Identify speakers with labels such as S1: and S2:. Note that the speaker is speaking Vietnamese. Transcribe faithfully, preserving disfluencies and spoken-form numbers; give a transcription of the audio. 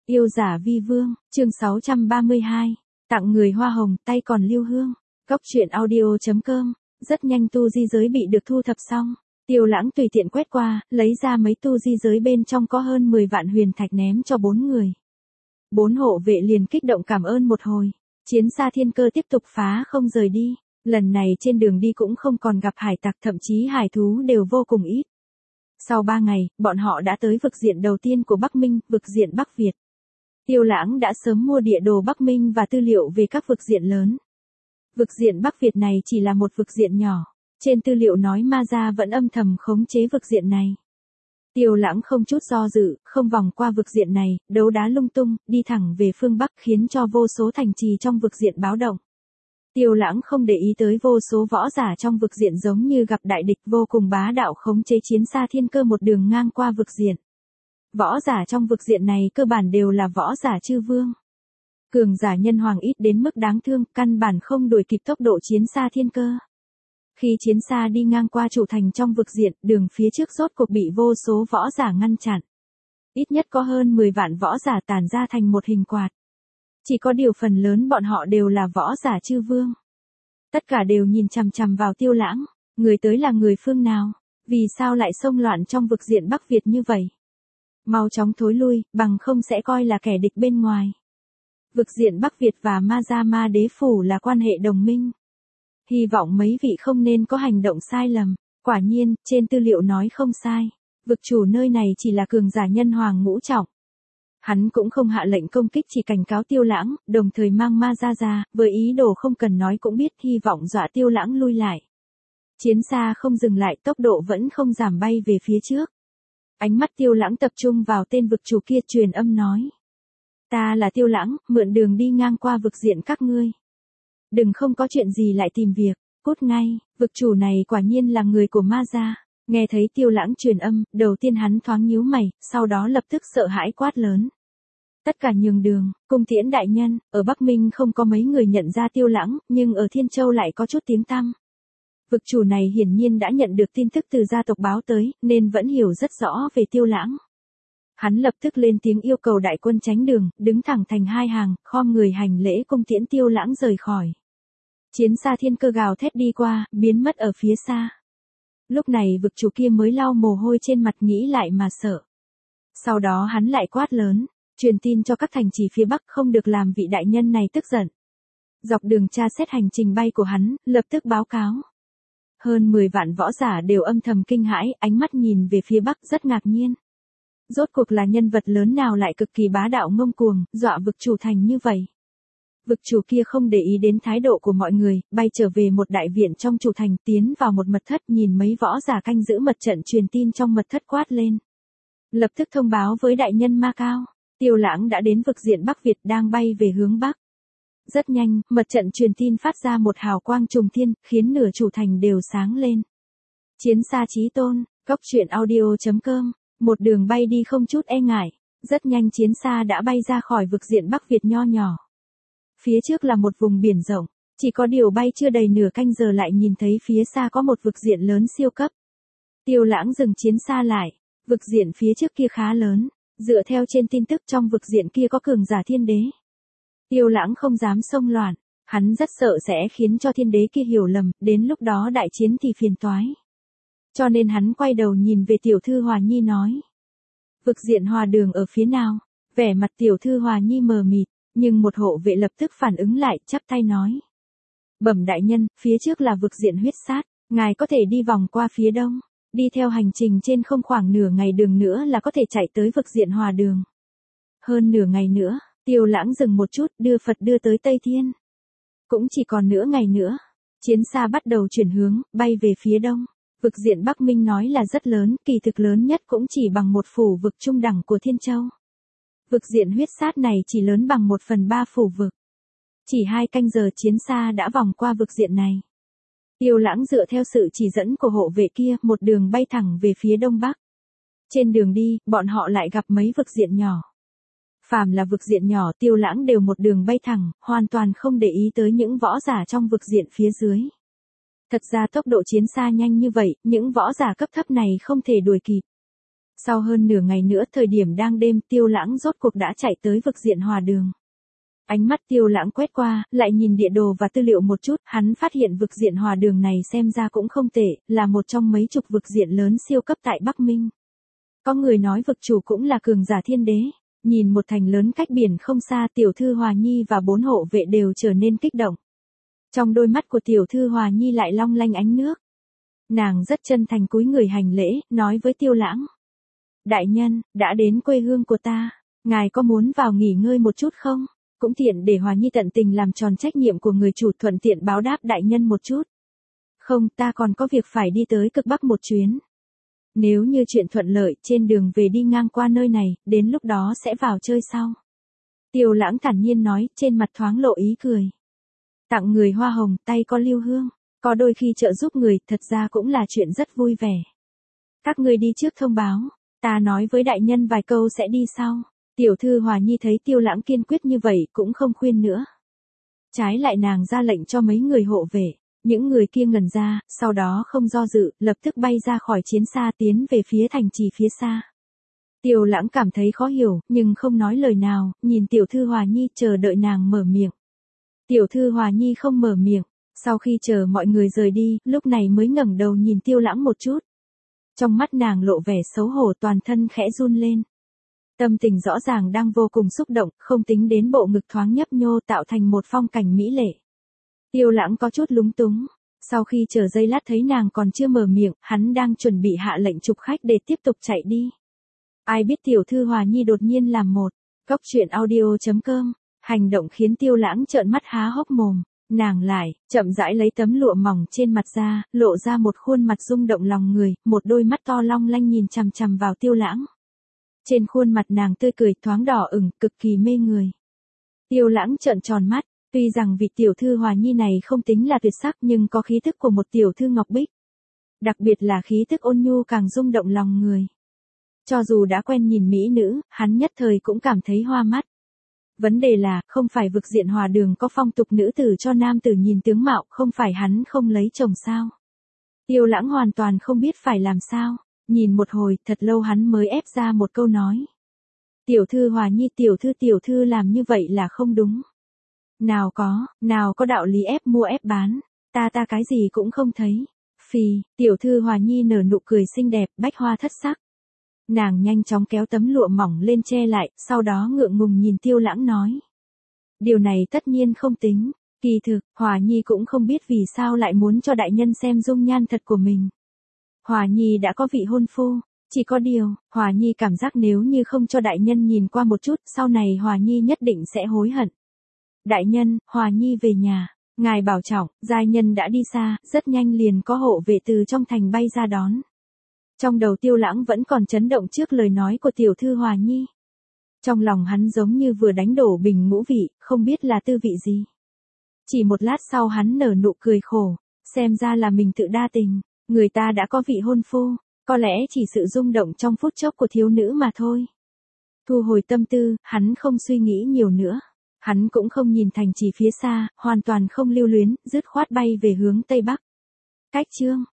S1: Yêu giả vi vương, chương sáu trăm ba mươi hai, tặng người hoa hồng, tay còn lưu hương. Góc truyện audio chấm com, rất nhanh tu di giới bị được thu thập xong. Tiêu Lãng tùy tiện quét qua, lấy ra mấy tu di giới bên trong có hơn mười vạn huyền thạch ném cho bốn người. Bốn hộ vệ liền kích động cảm ơn một hồi. Chiến xa thiên cơ tiếp tục phá không rời đi. Lần này trên đường đi cũng không còn gặp hải tặc, thậm chí hải thú đều vô cùng ít. Sau ba ngày, bọn họ đã tới vực diện đầu tiên của Bắc Minh, vực diện Bắc Việt. Tiêu Lãng đã sớm mua địa đồ Bắc Minh và tư liệu về các vực diện lớn. Vực diện Bắc Việt này chỉ là một vực diện nhỏ. Trên tư liệu nói Ma Gia vẫn âm thầm khống chế vực diện này. Tiêu Lãng không chút do dự, không vòng qua vực diện này, đấu đá lung tung, đi thẳng về phương Bắc khiến cho vô số thành trì trong vực diện báo động. Tiêu Lãng không để ý tới vô số võ giả trong vực diện giống như gặp đại địch vô cùng bá đạo khống chế chiến xa thiên cơ một đường ngang qua vực diện. Võ giả trong vực diện này cơ bản đều là võ giả chư vương. Cường giả nhân hoàng ít đến mức đáng thương, căn bản không đuổi kịp tốc độ chiến xa thiên cơ. Khi chiến xa đi ngang qua chủ thành trong vực diện, đường phía trước rốt cuộc bị vô số võ giả ngăn chặn. Ít nhất có hơn mười vạn võ giả tản ra thành một hình quạt. Chỉ có điều phần lớn bọn họ đều là võ giả chư vương. Tất cả đều nhìn chằm chằm vào Tiêu Lãng, người tới là người phương nào, vì sao lại xông loạn trong vực diện Bắc Việt như vậy. Mau chóng thối lui, bằng không sẽ coi là kẻ địch bên ngoài. Vực diện Bắc Việt và Ma Gia Ma Đế Phủ là quan hệ đồng minh. Hy vọng mấy vị không nên có hành động sai lầm. Quả nhiên, trên tư liệu nói không sai. Vực chủ nơi này chỉ là cường giả nhân hoàng ngũ trọng. Hắn cũng không hạ lệnh công kích, chỉ cảnh cáo Tiêu Lãng, đồng thời mang Ma Gia ra, với ý đồ không cần nói cũng biết, hy vọng dọa Tiêu Lãng lui lại. Chiến xa không dừng lại, tốc độ vẫn không giảm bay về phía trước. Ánh mắt Tiêu Lãng tập trung vào tên vực chủ kia, truyền âm nói. Ta là Tiêu Lãng, mượn đường đi ngang qua vực diện các ngươi. Đừng không có chuyện gì lại tìm việc, cút ngay. Vực chủ này quả nhiên là người của Ma Gia. Nghe thấy Tiêu Lãng truyền âm, đầu tiên hắn thoáng nhíu mày, sau đó lập tức sợ hãi quát lớn. Tất cả nhường đường, cung tiễn đại nhân. Ở Bắc Minh không có mấy người nhận ra Tiêu Lãng, nhưng ở Thiên Châu lại có chút tiếng tăm. Vực chủ này hiển nhiên đã nhận được tin tức từ gia tộc báo tới, nên vẫn hiểu rất rõ về Tiêu Lãng. Hắn lập tức lên tiếng yêu cầu đại quân tránh đường, đứng thẳng thành hai hàng, khom người hành lễ cung tiễn Tiêu Lãng rời khỏi. Chiến xa thiên cơ gào thét đi qua, biến mất ở phía xa. Lúc này vực chủ kia mới lau mồ hôi trên mặt, nghĩ lại mà sợ. Sau đó hắn lại quát lớn, truyền tin cho các thành trì phía Bắc không được làm vị đại nhân này tức giận. Dọc đường tra xét hành trình bay của hắn, lập tức báo cáo. Hơn mười vạn võ giả đều âm thầm kinh hãi, ánh mắt nhìn về phía Bắc rất ngạc nhiên. Rốt cuộc là nhân vật lớn nào lại cực kỳ bá đạo ngông cuồng, dọa vực chủ thành như vậy. Vực chủ kia không để ý đến thái độ của mọi người, bay trở về một đại viện trong chủ thành, tiến vào một mật thất, nhìn mấy võ giả canh giữ mật trận truyền tin trong mật thất quát lên. Lập tức thông báo với đại nhân Ma Cao, Tiêu Lãng đã đến vực diện Bắc Việt đang bay về hướng Bắc. Rất nhanh, mật trận truyền tin phát ra một hào quang trùng thiên, khiến nửa chủ thành đều sáng lên. Chiến xa chí tôn, góc truyện audio chấm com, một đường bay đi không chút e ngại, rất nhanh chiến xa đã bay ra khỏi vực diện Bắc Việt nho nhỏ. Phía trước là một vùng biển rộng, chỉ có điều bay chưa đầy nửa canh giờ lại nhìn thấy phía xa có một vực diện lớn siêu cấp. Tiêu Lãng dừng chiến xa lại, vực diện phía trước kia khá lớn, dựa theo trên tin tức trong vực diện kia có cường giả thiên đế. Tiêu Lãng không dám xông loạn, hắn rất sợ sẽ khiến cho thiên đế kia hiểu lầm, đến lúc đó đại chiến thì phiền toái. Cho nên hắn quay đầu nhìn về tiểu thư Hòa Nhi nói. Vực diện Hòa Đường ở phía nào? Vẻ mặt tiểu thư Hòa Nhi mờ mịt, nhưng một hộ vệ lập tức phản ứng lại, chắp tay nói. Bẩm đại nhân, phía trước là vực diện huyết sát, ngài có thể đi vòng qua phía đông, đi theo hành trình trên không khoảng nửa ngày đường nữa là có thể chạy tới vực diện Hòa Đường. Hơn nửa ngày nữa, Tiêu Lãng dừng một chút, đưa Phật đưa tới Tây Thiên. Cũng chỉ còn nửa ngày nữa, chiến xa bắt đầu chuyển hướng, bay về phía đông. Vực diện Bắc Minh nói là rất lớn, kỳ thực lớn nhất cũng chỉ bằng một phủ vực trung đẳng của Thiên Châu. Vực diện huyết sát này chỉ lớn bằng một phần ba phủ vực. Chỉ hai canh giờ chiến xa đã vòng qua vực diện này. Tiêu Lãng dựa theo sự chỉ dẫn của hộ vệ kia, một đường bay thẳng về phía đông bắc. Trên đường đi, bọn họ lại gặp mấy vực diện nhỏ. Phàm là vực diện nhỏ, Tiêu Lãng đều một đường bay thẳng, hoàn toàn không để ý tới những võ giả trong vực diện phía dưới. Thật ra tốc độ chiến xa nhanh như vậy, những võ giả cấp thấp này không thể đuổi kịp. Sau hơn nửa ngày nữa thời điểm đang đêm Tiêu Lãng rốt cuộc đã chạy tới vực diện hòa đường. Ánh mắt Tiêu Lãng quét qua, lại nhìn địa đồ và tư liệu một chút, hắn phát hiện vực diện hòa đường này xem ra cũng không tệ, là một trong mấy chục vực diện lớn siêu cấp tại Bắc Minh. Có người nói vực chủ cũng là cường giả thiên đế, nhìn một thành lớn cách biển không xa tiểu thư Hòa Nhi và bốn hộ vệ đều trở nên kích động. Trong đôi mắt của tiểu thư Hòa Nhi lại long lanh ánh nước. Nàng rất chân thành cúi người hành lễ, nói với Tiêu Lãng. Đại nhân, đã đến quê hương của ta, ngài có muốn vào nghỉ ngơi một chút không? Cũng tiện để Hòa Nhi tận tình làm tròn trách nhiệm của người chủ thuận tiện báo đáp đại nhân một chút. Không, ta còn có việc phải đi tới cực Bắc một chuyến. Nếu như chuyện thuận lợi trên đường về đi ngang qua nơi này, đến lúc đó sẽ vào chơi sau. Tiêu Lãng thản nhiên nói, trên mặt thoáng lộ ý cười. Tặng người hoa hồng, tay có lưu hương, có đôi khi trợ giúp người, thật ra cũng là chuyện rất vui vẻ. Các ngươi đi trước thông báo, ta nói với đại nhân vài câu sẽ đi sau. Tiểu thư Hòa Nhi thấy Tiêu Lãng kiên quyết như vậy cũng không khuyên nữa. Trái lại nàng ra lệnh cho mấy người hộ vệ, những người kia ngẩn ra, sau đó không do dự, lập tức bay ra khỏi chiến xa tiến về phía thành trì phía xa. Tiêu Lãng cảm thấy khó hiểu, nhưng không nói lời nào, nhìn tiểu thư Hòa Nhi chờ đợi nàng mở miệng. Tiểu thư Hòa Nhi không mở miệng, sau khi chờ mọi người rời đi, lúc này mới ngẩng đầu nhìn Tiêu Lãng một chút. Trong mắt nàng lộ vẻ xấu hổ toàn thân khẽ run lên. Tâm tình rõ ràng đang vô cùng xúc động, không tính đến bộ ngực thoáng nhấp nhô tạo thành một phong cảnh mỹ lệ. Tiêu Lãng có chút lúng túng, sau khi chờ giây lát thấy nàng còn chưa mở miệng, hắn đang chuẩn bị hạ lệnh chụp khách để tiếp tục chạy đi. Ai biết tiểu thư Hòa Nhi đột nhiên làm một, cốc truyện audio chấm com, hành động khiến Tiêu Lãng trợn mắt há hốc mồm, nàng lại, chậm rãi lấy tấm lụa mỏng trên mặt ra, lộ ra một khuôn mặt rung động lòng người, một đôi mắt to long lanh nhìn chằm chằm vào Tiêu Lãng. Trên khuôn mặt nàng tươi cười thoáng đỏ ửng, cực kỳ mê người. Tiêu Lãng trợn tròn mắt, tuy rằng vị tiểu thư Hòa Nhi này không tính là tuyệt sắc nhưng có khí thức của một tiểu thư ngọc bích. Đặc biệt là khí thức ôn nhu càng rung động lòng người. Cho dù đã quen nhìn mỹ nữ, hắn nhất thời cũng cảm thấy hoa mắt. Vấn đề là, không phải vực diện hòa đường có phong tục nữ tử cho nam tử nhìn tướng mạo, không phải hắn không lấy chồng sao. Tiêu Lãng hoàn toàn không biết phải làm sao. Nhìn một hồi, thật lâu hắn mới ép ra một câu nói. Tiểu thư Hòa Nhi, tiểu thư tiểu thư làm như vậy là không đúng. Nào có, nào có đạo lý ép mua ép bán, ta ta cái gì cũng không thấy. Phì, tiểu thư Hòa Nhi nở nụ cười xinh đẹp, bách hoa thất sắc. Nàng nhanh chóng kéo tấm lụa mỏng lên che lại, sau đó ngượng ngùng nhìn Tiêu Lãng nói. Điều này tất nhiên không tính, kỳ thực, Hòa Nhi cũng không biết vì sao lại muốn cho đại nhân xem dung nhan thật của mình. Hòa Nhi đã có vị hôn phu, chỉ có điều, Hòa Nhi cảm giác nếu như không cho đại nhân nhìn qua một chút, sau này Hòa Nhi nhất định sẽ hối hận. Đại nhân, Hòa Nhi về nhà, ngài bảo trọng, giai nhân đã đi xa, rất nhanh liền có hộ vệ từ trong thành bay ra đón. Trong đầu Tiêu Lãng vẫn còn chấn động trước lời nói của tiểu thư Hòa Nhi. Trong lòng hắn giống như vừa đánh đổ bình ngũ vị, không biết là tư vị gì. Chỉ một lát sau hắn nở nụ cười khổ, xem ra là mình tự đa tình. Người ta đã có vị hôn phu, có lẽ chỉ sự rung động trong phút chốc của thiếu nữ mà thôi. Thu hồi tâm tư, hắn không suy nghĩ nhiều nữa. Hắn cũng không nhìn thành trì phía xa, hoàn toàn không lưu luyến, dứt khoát bay về hướng Tây Bắc. Cách chương